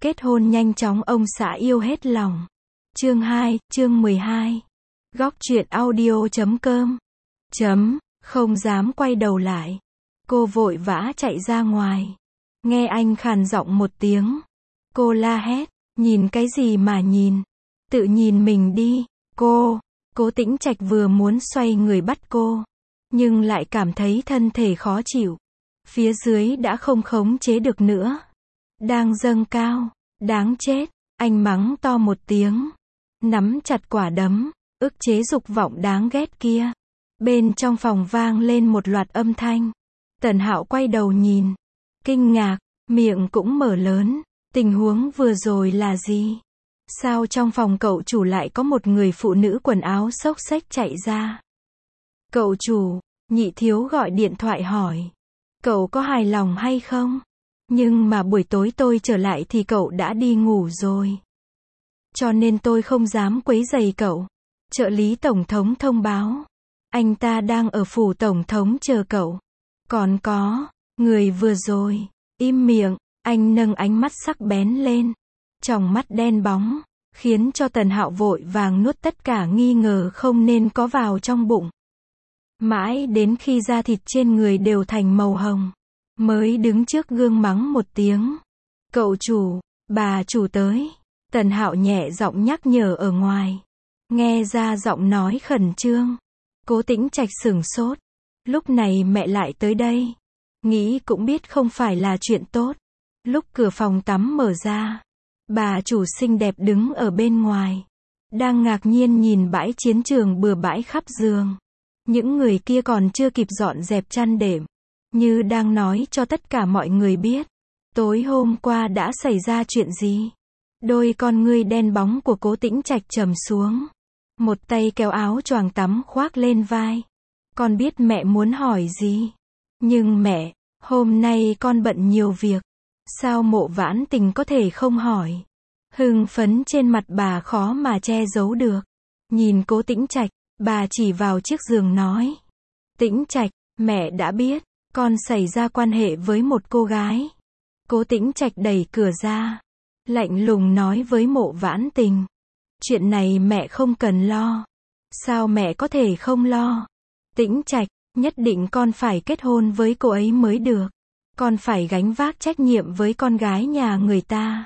Kết hôn nhanh chóng ông xã yêu hết lòng. Chương 2, chương 12. Góc truyện audio.com. Không dám quay đầu lại. Cô vội vã chạy ra ngoài. Nghe anh khàn giọng một tiếng. Cô la hét, nhìn cái gì mà nhìn? Tự nhìn mình đi, Cố Tĩnh Trạch vừa muốn xoay người bắt cô, nhưng lại cảm thấy thân thể khó chịu. Phía dưới đã không khống chế được nữa. Đang dâng cao, đáng chết, anh mắng to một tiếng. Nắm chặt quả đấm, ức chế dục vọng đáng ghét kia. Bên trong phòng vang lên một loạt âm thanh. Tần Hạo quay đầu nhìn. Kinh ngạc, miệng cũng mở lớn. Tình huống vừa rồi là gì? Sao trong phòng cậu chủ lại có một người phụ nữ quần áo xốc xếch chạy ra? Cậu chủ, Nhị Thiếu gọi điện thoại hỏi. Cậu có hài lòng hay không? Nhưng mà buổi tối tôi trở lại thì cậu đã đi ngủ rồi. Cho nên tôi không dám quấy rầy cậu. Trợ lý tổng thống thông báo. Anh ta đang ở phủ tổng thống chờ cậu. Còn có, người vừa rồi. Im miệng, anh nâng ánh mắt sắc bén lên. Tròng mắt đen bóng, khiến cho Tần Hạo vội vàng nuốt tất cả nghi ngờ không nên có vào trong bụng. Mãi đến khi da thịt trên người đều thành màu hồng, mới đứng trước gương mắng một tiếng. Cậu chủ, bà chủ tới. Tần Hạo nhẹ giọng nhắc nhở ở ngoài. Nghe ra giọng nói khẩn trương. Cố Tĩnh Trạch sửng sốt. Lúc này mẹ lại tới đây. Nghĩ cũng biết không phải là chuyện tốt. Lúc cửa phòng tắm mở ra, bà chủ xinh đẹp đứng ở bên ngoài. Đang ngạc nhiên nhìn bãi chiến trường bừa bãi khắp giường. Những người kia còn chưa kịp dọn dẹp chăn đệm. Như đang nói cho tất cả mọi người biết. Tối hôm qua đã xảy ra chuyện gì? Đôi con ngươi đen bóng của Cố Tĩnh Trạch trầm xuống. Một tay kéo áo choàng tắm khoác lên vai. Con biết mẹ muốn hỏi gì. Nhưng mẹ, hôm nay con bận nhiều việc. Sao Mộ Vãn Tình có thể không hỏi? Hưng phấn trên mặt bà khó mà che giấu được. Nhìn Cố Tĩnh Trạch, bà chỉ vào chiếc giường nói. Tĩnh Trạch, mẹ đã biết, con xảy ra quan hệ với một cô gái. Cố Tĩnh Trạch đẩy cửa ra. Lạnh lùng nói với Mộ Vãn Tình. Chuyện này mẹ không cần lo. Sao mẹ có thể không lo? Tĩnh Trạch, nhất định con phải kết hôn với cô ấy mới được. Con phải gánh vác trách nhiệm với con gái nhà người ta.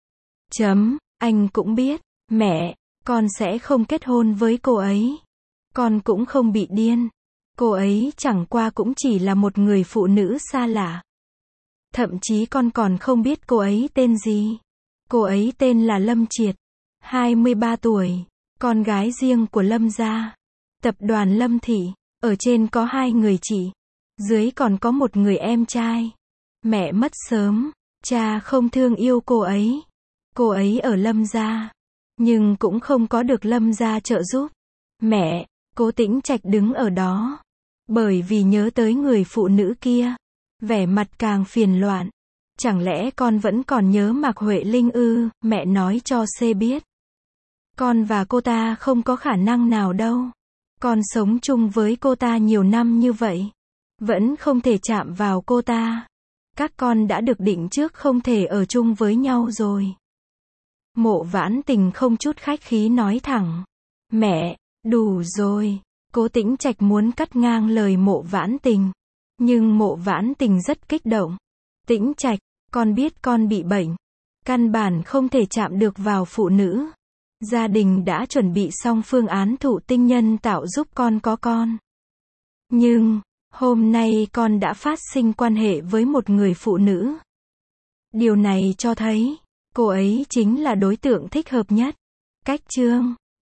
Anh cũng biết, mẹ, con sẽ không kết hôn với cô ấy. Con cũng không bị điên. Cô ấy chẳng qua cũng chỉ là một người phụ nữ xa lạ. Thậm chí con còn không biết cô ấy tên gì. Cô ấy tên là Lâm Triệt, 23 tuổi, con gái riêng của Lâm gia. Tập đoàn Lâm Thị, ở trên có 2 người chị, dưới còn có một người em trai. Mẹ mất sớm, cha không thương yêu cô ấy. Cô ấy ở Lâm gia, nhưng cũng không có được Lâm gia trợ giúp. Mẹ, Cố Tĩnh Trạch đứng ở đó, bởi vì nhớ tới người phụ nữ kia, vẻ mặt càng phiền loạn. Chẳng lẽ con vẫn còn nhớ Mạc Huệ Linh ư? Mẹ nói cho C biết. Con và cô ta không có khả năng nào đâu. Con sống chung với cô ta nhiều năm như vậy, vẫn không thể chạm vào cô ta. Các con đã được định trước không thể ở chung với nhau rồi. Mộ Vãn Tình không chút khách khí nói thẳng. Mẹ, đủ rồi. Cố Tĩnh Trạch muốn cắt ngang lời Mộ Vãn Tình. Nhưng Mộ Vãn Tình rất kích động. Tĩnh Trạch, con biết con bị bệnh. Căn bản không thể chạm được vào phụ nữ. Gia đình đã chuẩn bị xong phương án thụ tinh nhân tạo giúp con có con. Nhưng, hôm nay con đã phát sinh quan hệ với một người phụ nữ. Điều này cho thấy, cô ấy chính là đối tượng thích hợp nhất. Cách chương